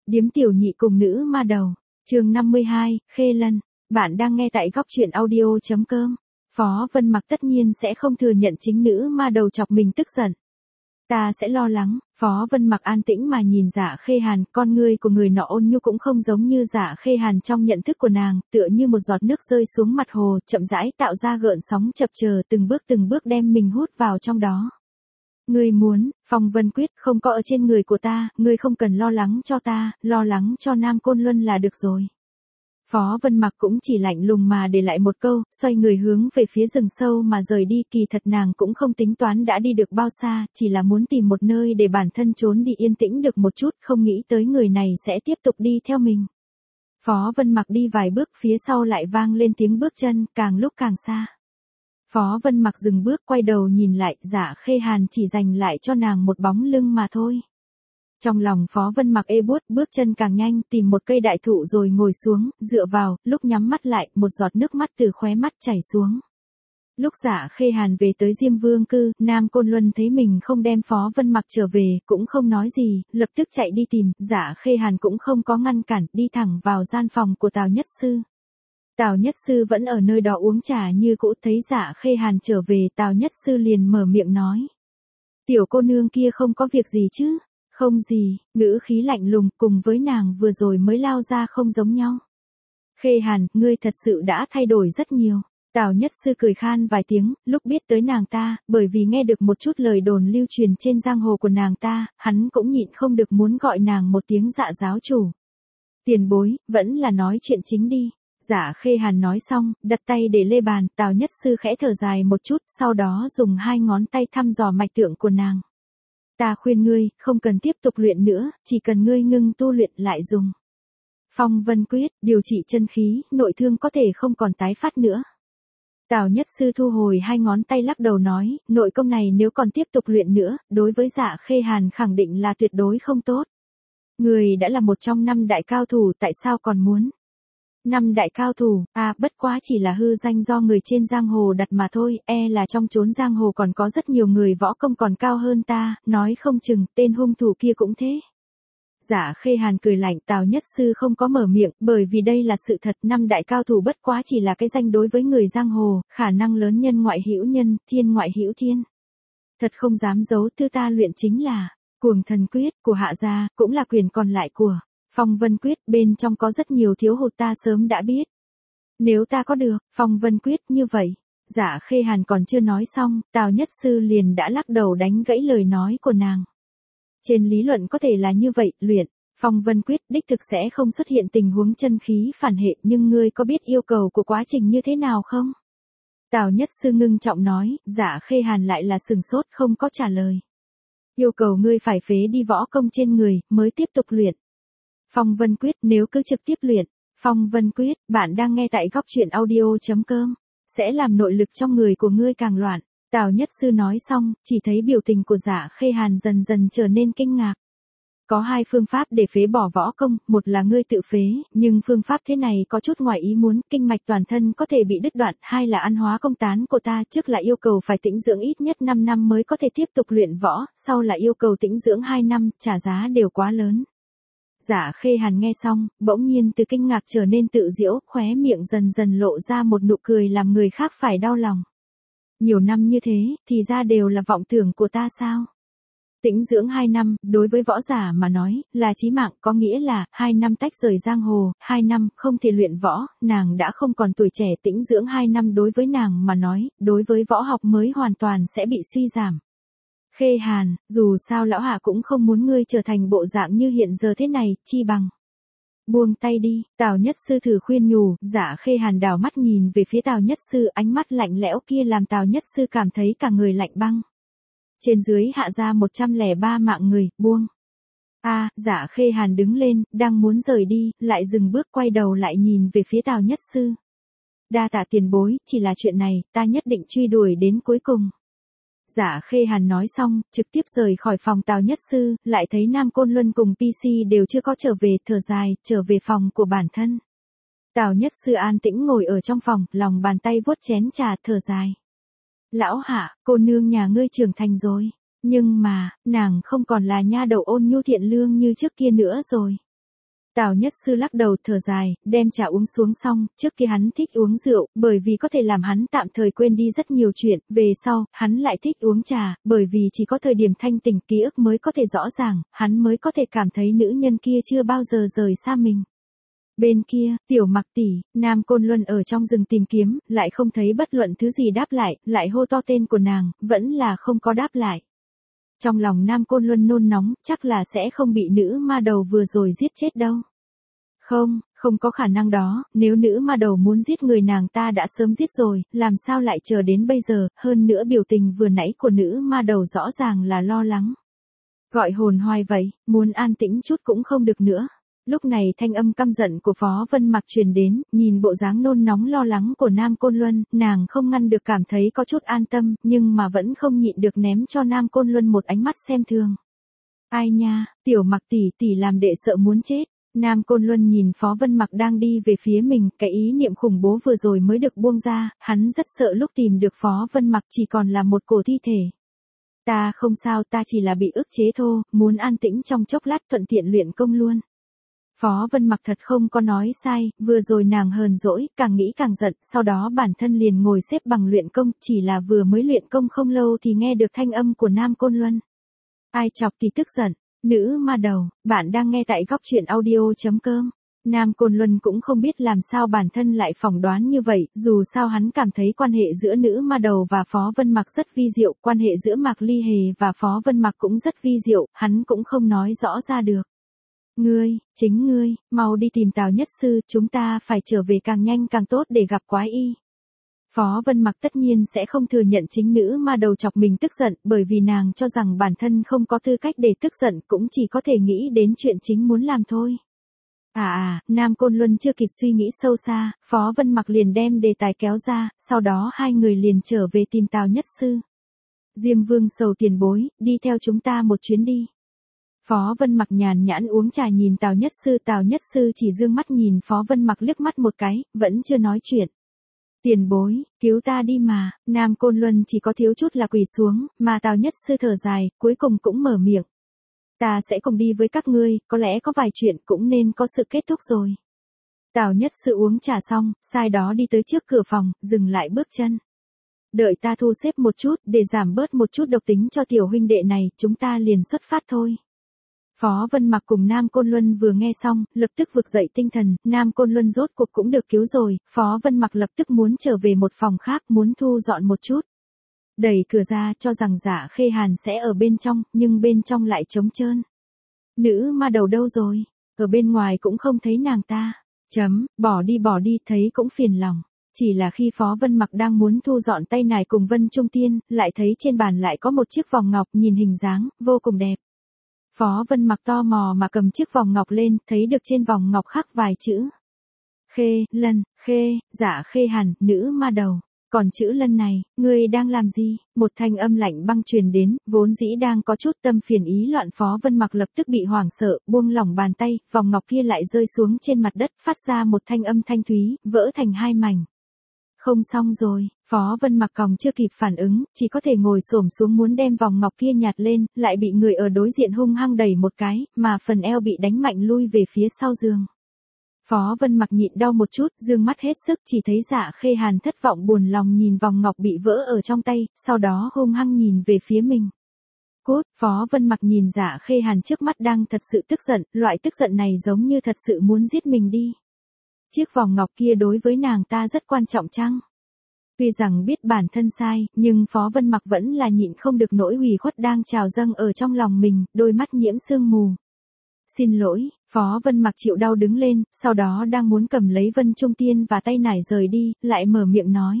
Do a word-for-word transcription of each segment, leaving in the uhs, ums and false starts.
Điếm tiểu nhị cùng nữ ma đầu, chương năm mươi hai, Khê Lân. Bạn đang nghe tại góc truyện audio.com. Phó Vân Mặc tất nhiên sẽ không thừa nhận chính nữ ma đầu chọc mình tức giận. Ta sẽ lo lắng. Phó Vân Mặc an tĩnh mà nhìn Dạ Khê Hàn, con ngươi của người nọ ôn nhu cũng không giống như Dạ Khê Hàn trong nhận thức của nàng, tựa như một giọt nước rơi xuống mặt hồ, chậm rãi tạo ra gợn sóng chập chờn, từng bước từng bước đem mình hút vào trong đó. Ngươi muốn, Phong Vân Quyết không có ở trên người của ta, ngươi không cần lo lắng cho ta, lo lắng cho Nam Côn Luân là được rồi. Phó Vân Mặc cũng chỉ lạnh lùng mà để lại một câu, xoay người hướng về phía rừng sâu mà rời đi. Kỳ thật nàng cũng không tính toán đã đi được bao xa, chỉ là muốn tìm một nơi để bản thân trốn đi yên tĩnh được một chút, không nghĩ tới người này sẽ tiếp tục đi theo mình. Phó Vân Mặc đi vài bước, phía sau lại vang lên tiếng bước chân, càng lúc càng xa. Phó Vân Mặc dừng bước, quay đầu nhìn lại, Dạ Khê Hàn chỉ dành lại cho nàng một bóng lưng mà thôi. Trong lòng Phó Vân Mặc ê buốt, bước chân càng nhanh, tìm một cây đại thụ rồi ngồi xuống, dựa vào, lúc nhắm mắt lại, một giọt nước mắt từ khóe mắt chảy xuống. Lúc Dạ Khê Hàn về tới Diêm Vương cư, Nam Côn Luân thấy mình không đem Phó Vân Mặc trở về, cũng không nói gì, lập tức chạy đi tìm. Dạ Khê Hàn cũng không có ngăn cản, đi thẳng vào gian phòng của Tào Nhất Sư. Tào Nhất Sư vẫn ở nơi đó uống trà như cũ, thấy Dạ Khê Hàn trở về, Tào Nhất Sư liền mở miệng nói. Tiểu cô nương kia không có việc gì chứ? Không gì, ngữ khí lạnh lùng, cùng với nàng vừa rồi mới lao ra không giống nhau. Khê Hàn, ngươi thật sự đã thay đổi rất nhiều. Tào Nhất Sư cười khan vài tiếng, lúc biết tới nàng ta, bởi vì nghe được một chút lời đồn lưu truyền trên giang hồ của nàng ta, hắn cũng nhịn không được muốn gọi nàng một tiếng Dạ giáo chủ. Tiền bối, vẫn là nói chuyện chính đi. Dạ Khê Hàn nói xong, đặt tay để lê bàn, Tào Nhất Sư khẽ thở dài một chút, sau đó dùng hai ngón tay thăm dò mạch tượng của nàng. Ta khuyên ngươi, không cần tiếp tục luyện nữa, chỉ cần ngươi ngưng tu luyện lại dùng Phong Vân Quyết, điều trị chân khí, nội thương có thể không còn tái phát nữa. Tào Nhất Sư thu hồi hai ngón tay lắc đầu nói, nội công này nếu còn tiếp tục luyện nữa, đối với Dạ Khê Hàn khẳng định là tuyệt đối không tốt. Ngươi đã là một trong năm đại cao thủ, tại sao còn muốn? Năm đại cao thủ, à, bất quá chỉ là hư danh do người trên giang hồ đặt mà thôi, e là trong chốn giang hồ còn có rất nhiều người võ công còn cao hơn ta, nói không chừng tên hung thủ kia cũng thế. Dạ Khê Hàn cười lạnh, Tào Nhất Sư không có mở miệng, bởi vì đây là sự thật, năm đại cao thủ bất quá chỉ là cái danh đối với người giang hồ, khả năng lớn nhân ngoại hữu nhân, thiên ngoại hữu thiên. Thật không dám giấu, thứ ta luyện chính là Cuồng Thần Quyết của Hạ gia, cũng là quyền còn lại của Phong Vân Quyết, bên trong có rất nhiều thiếu hụt ta sớm đã biết. Nếu ta có được Phong Vân Quyết như vậy, Dạ Khê Hàn còn chưa nói xong, Tào Nhất Sư liền đã lắc đầu đánh gãy lời nói của nàng. Trên lý luận có thể là như vậy, luyện Phong Vân Quyết đích thực sẽ không xuất hiện tình huống chân khí phản hệ, nhưng ngươi có biết yêu cầu của quá trình như thế nào không? Tào Nhất Sư ngưng trọng nói, Dạ Khê Hàn lại là sừng sốt không có trả lời. Yêu cầu ngươi phải phế đi võ công trên người, mới tiếp tục luyện Phong Vân Quyết, nếu cứ trực tiếp luyện Phong Vân Quyết, bạn đang nghe tại góc truyện audio.com, sẽ làm nội lực trong người của ngươi càng loạn. Tào Nhất Sư nói xong, chỉ thấy biểu tình của Dạ Khê Hàn dần dần trở nên kinh ngạc. Có hai phương pháp để phế bỏ võ công, một là ngươi tự phế, nhưng phương pháp thế này có chút ngoài ý muốn, kinh mạch toàn thân có thể bị đứt đoạn, hai là ăn hóa công tán của ta, trước là yêu cầu phải tĩnh dưỡng ít nhất năm năm mới có thể tiếp tục luyện võ, sau là yêu cầu tĩnh dưỡng hai năm, trả giá đều quá lớn. Dạ Khê Hàn nghe xong, bỗng nhiên từ kinh ngạc trở nên tự giễu, khóe miệng dần dần lộ ra một nụ cười làm người khác phải đau lòng. Nhiều năm như thế, thì ra đều là vọng tưởng của ta sao? Tĩnh dưỡng hai năm, đối với võ giả mà nói, là chí mạng, có nghĩa là, hai năm tách rời giang hồ, hai năm, không thể luyện võ, nàng đã không còn tuổi trẻ, tĩnh dưỡng hai năm đối với nàng mà nói, đối với võ học mới hoàn toàn sẽ bị suy giảm. Khê Hàn, dù sao lão hạ cũng không muốn ngươi trở thành bộ dạng như hiện giờ thế này, chi bằng buông tay đi. Tào Nhất Sư thử khuyên nhủ, Dạ Khê Hàn đảo mắt nhìn về phía Tào Nhất Sư, ánh mắt lạnh lẽo kia làm Tào Nhất Sư cảm thấy cả người lạnh băng. Trên dưới hạ ra một trăm lẻ ba mạng người, buông. A, à, Dạ Khê Hàn đứng lên, đang muốn rời đi, lại dừng bước quay đầu lại nhìn về phía Tào Nhất Sư. Đa tạ tiền bối, chỉ là chuyện này, ta nhất định truy đuổi đến cuối cùng. Dạ Khê Hàn nói xong, trực tiếp rời khỏi phòng Tào Nhất Sư, lại thấy Nam Côn Luân cùng pê xê đều chưa có trở về, thở dài, trở về phòng của bản thân. Tào Nhất Sư an tĩnh ngồi ở trong phòng, lòng bàn tay vuốt chén trà, thở dài. Lão Hạ, cô nương nhà ngươi trưởng thành rồi, nhưng mà, nàng không còn là nha đầu ôn nhu thiện lương như trước kia nữa rồi. Tào Nhất Sư lắc đầu thở dài, đem trà uống xuống xong, trước kia hắn thích uống rượu, bởi vì có thể làm hắn tạm thời quên đi rất nhiều chuyện, về sau, hắn lại thích uống trà, bởi vì chỉ có thời điểm thanh tỉnh ký ức mới có thể rõ ràng, hắn mới có thể cảm thấy nữ nhân kia chưa bao giờ rời xa mình. Bên kia, Tiểu Mặc tỷ, Nam Côn Luân ở trong rừng tìm kiếm, lại không thấy bất luận thứ gì đáp lại, lại hô to tên của nàng, vẫn là không có đáp lại. Trong lòng Nam Côn Luân nôn nóng, chắc là sẽ không bị nữ ma đầu vừa rồi giết chết đâu. Không, không có khả năng đó, nếu nữ ma đầu muốn giết người nàng ta đã sớm giết rồi, làm sao lại chờ đến bây giờ, hơn nữa biểu tình vừa nãy của nữ ma đầu rõ ràng là lo lắng. Gọi hồn hoài vậy, muốn an tĩnh chút cũng không được nữa. Lúc này thanh âm căm giận của Phó Vân Mặc truyền đến, nhìn bộ dáng nôn nóng lo lắng của Nam Côn Luân, nàng không ngăn được cảm thấy có chút an tâm, nhưng mà vẫn không nhịn được ném cho Nam Côn Luân một ánh mắt xem thường. Ai nha, Tiểu Mặc tỷ tỷ làm đệ sợ muốn chết. Nam Côn Luân nhìn Phó Vân Mặc đang đi về phía mình, cái ý niệm khủng bố vừa rồi mới được buông ra, hắn rất sợ lúc tìm được Phó Vân Mặc chỉ còn là một cổ thi thể. Ta không sao, ta chỉ là bị ức chế thôi, muốn an tĩnh trong chốc lát thuận tiện luyện công luôn. Phó Vân Mặc thật không có nói sai, vừa rồi nàng hờn dỗi, càng nghĩ càng giận, sau đó bản thân liền ngồi xếp bằng luyện công, chỉ là vừa mới luyện công không lâu thì nghe được thanh âm của Nam Côn Luân. Ai chọc thì tức giận, nữ ma đầu, bạn đang nghe tại góc truyện audio.com. Nam Côn Luân cũng không biết làm sao bản thân lại phỏng đoán như vậy, dù sao hắn cảm thấy quan hệ giữa nữ ma đầu và Phó Vân Mặc rất vi diệu, quan hệ giữa Mạc Ly Hề và Phó Vân Mặc cũng rất vi diệu, hắn cũng không nói rõ ra được. Ngươi, chính ngươi, mau đi tìm Tào Nhất Sư, chúng ta phải trở về càng nhanh càng tốt để gặp quái y. Phó Vân Mặc tất nhiên sẽ không thừa nhận chính nữ ma đầu chọc mình tức giận, bởi vì nàng cho rằng bản thân không có tư cách để tức giận, cũng chỉ có thể nghĩ đến chuyện chính muốn làm thôi. À à, Nam Côn Luân chưa kịp suy nghĩ sâu xa, Phó Vân Mặc liền đem đề tài kéo ra, sau đó hai người liền trở về tìm Tào Nhất Sư. Diêm Vương Sầu tiền bối, đi theo chúng ta một chuyến đi. Phó Vân Mặc nhàn nhãn uống trà nhìn Tào Nhất Sư, Tào Nhất Sư chỉ dương mắt nhìn Phó Vân Mặc liếc mắt một cái, vẫn chưa nói chuyện. Tiền bối, cứu ta đi mà, Nam Côn Luân chỉ có thiếu chút là quỳ xuống, mà Tào Nhất Sư thở dài, cuối cùng cũng mở miệng. Ta sẽ cùng đi với các ngươi, có lẽ có vài chuyện cũng nên có sự kết thúc rồi. Tào Nhất Sư uống trà xong, sai đó đi tới trước cửa phòng, dừng lại bước chân. Đợi ta thu xếp một chút, để giảm bớt một chút độc tính cho tiểu huynh đệ này, chúng ta liền xuất phát thôi. Phó Vân Mặc cùng Nam Côn Luân vừa nghe xong, lập tức vực dậy tinh thần, Nam Côn Luân rốt cuộc cũng được cứu rồi, Phó Vân Mặc lập tức muốn trở về một phòng khác, muốn thu dọn một chút. Đẩy cửa ra cho rằng Dạ Khê Hàn sẽ ở bên trong, nhưng bên trong lại trống trơn. Nữ ma đầu đâu rồi? Ở bên ngoài cũng không thấy nàng ta. Chấm, bỏ đi bỏ đi, thấy cũng phiền lòng. Chỉ là khi Phó Vân Mặc đang muốn thu dọn tay nải cùng Vân Trung Tiên, lại thấy trên bàn lại có một chiếc vòng ngọc nhìn hình dáng, vô cùng đẹp. Phó Vân Mặc tò mò mà cầm chiếc vòng ngọc lên, thấy được trên vòng ngọc khắc vài chữ. Khê, Lân, Khê, Dạ Khê Hàn, nữ ma đầu. Còn chữ Lân này, ngươi đang làm gì? Một thanh âm lạnh băng truyền đến, vốn dĩ đang có chút tâm phiền ý loạn Phó Vân Mặc lập tức bị hoảng sợ, buông lỏng bàn tay, vòng ngọc kia lại rơi xuống trên mặt đất, phát ra một thanh âm thanh thúy, vỡ thành hai mảnh. Không xong rồi, Phó Vân Mặc còn chưa kịp phản ứng, chỉ có thể ngồi xổm xuống muốn đem vòng ngọc kia nhặt lên, lại bị người ở đối diện hung hăng đẩy một cái, mà phần eo bị đánh mạnh lui về phía sau giường. Phó Vân Mặc nhịn đau một chút, dương mắt hết sức chỉ thấy Dạ Khê Hàn thất vọng buồn lòng nhìn vòng ngọc bị vỡ ở trong tay, sau đó hung hăng nhìn về phía mình. Cút, Phó Vân Mặc nhìn Dạ Khê Hàn trước mắt đang thật sự tức giận, loại tức giận này giống như thật sự muốn giết mình đi. Chiếc vòng ngọc kia đối với nàng ta rất quan trọng chăng? Tuy rằng biết bản thân sai, nhưng Phó Vân Mặc vẫn là nhịn không được nỗi ủy khuất đang trào dâng ở trong lòng mình, đôi mắt nhiễm sương mù. Xin lỗi, Phó Vân Mặc chịu đau đứng lên, sau đó đang muốn cầm lấy Vân Trung Tiên và tay nải rời đi, lại mở miệng nói.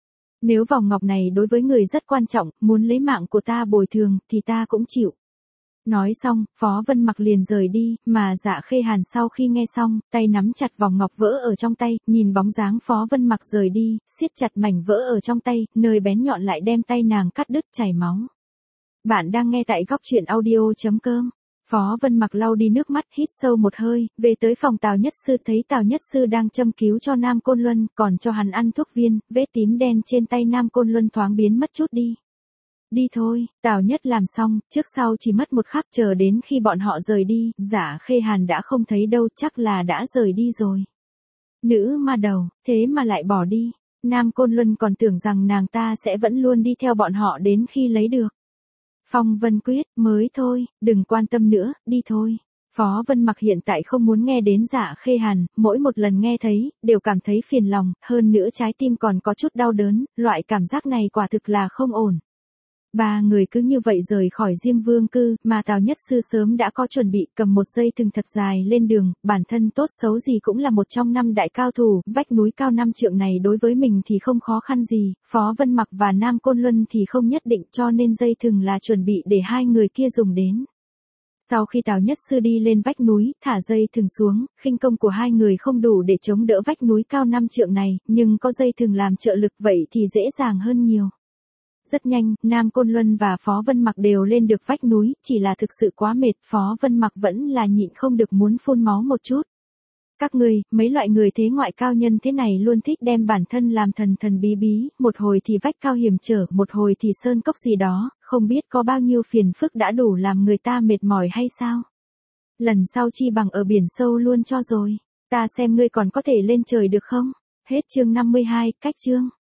Nếu vòng ngọc này đối với người rất quan trọng, muốn lấy mạng của ta bồi thường, thì ta cũng chịu. Nói xong, Phó Vân Mặc liền rời đi, mà Dạ Khê Hàn sau khi nghe xong, tay nắm chặt vòng ngọc vỡ ở trong tay, nhìn bóng dáng Phó Vân Mặc rời đi, siết chặt mảnh vỡ ở trong tay, nơi bén nhọn lại đem tay nàng cắt đứt chảy máu. Bạn đang nghe tại góc truyện audio.com. Phó Vân Mặc lau đi nước mắt, hít sâu một hơi, về tới phòng Tào Nhất Sư, thấy Tào Nhất Sư đang châm cứu cho Nam Côn Luân, còn cho hắn ăn thuốc viên, vết tím đen trên tay Nam Côn Luân thoáng biến mất chút đi. Đi thôi, Tào Nhất làm xong, trước sau chỉ mất một khắc, chờ đến khi bọn họ rời đi, Giả Khê Hàn đã không thấy đâu, chắc là đã rời đi rồi. Nữ ma đầu, thế mà lại bỏ đi. Nam Côn Luân còn tưởng rằng nàng ta sẽ vẫn luôn đi theo bọn họ đến khi lấy được. Phong Vân Quyết, mới thôi, đừng quan tâm nữa, đi thôi. Phó Vân Mặc hiện tại không muốn nghe đến Dạ Khê Hàn, mỗi một lần nghe thấy, đều cảm thấy phiền lòng, hơn nữa trái tim còn có chút đau đớn, loại cảm giác này quả thực là không ổn. Ba người cứ như vậy rời khỏi Diêm Vương cư, mà Tào Nhất Sư sớm đã có chuẩn bị, cầm một dây thừng thật dài lên đường, bản thân tốt xấu gì cũng là một trong năm đại cao thủ, vách núi cao năm trượng này đối với mình thì không khó khăn gì, Phó Vân Mặc và Nam Côn Luân thì không nhất định, cho nên dây thừng là chuẩn bị để hai người kia dùng đến. Sau khi Tào Nhất Sư đi lên vách núi, thả dây thừng xuống, khinh công của hai người không đủ để chống đỡ vách núi cao năm trượng này, nhưng có dây thừng làm trợ lực vậy thì dễ dàng hơn nhiều. Rất nhanh, Nam Côn Luân và Phó Vân Mặc đều lên được vách núi, chỉ là thực sự quá mệt, Phó Vân Mặc vẫn là nhịn không được muốn phun máu một chút. Các người, mấy loại người thế ngoại cao nhân thế này luôn thích đem bản thân làm thần thần bí bí, một hồi thì vách cao hiểm trở, một hồi thì sơn cốc gì đó, không biết có bao nhiêu phiền phức đã đủ làm người ta mệt mỏi hay sao? Lần sau chi bằng ở biển sâu luôn cho rồi, ta xem ngươi còn có thể lên trời được không? Hết chương năm mươi hai, cách chương.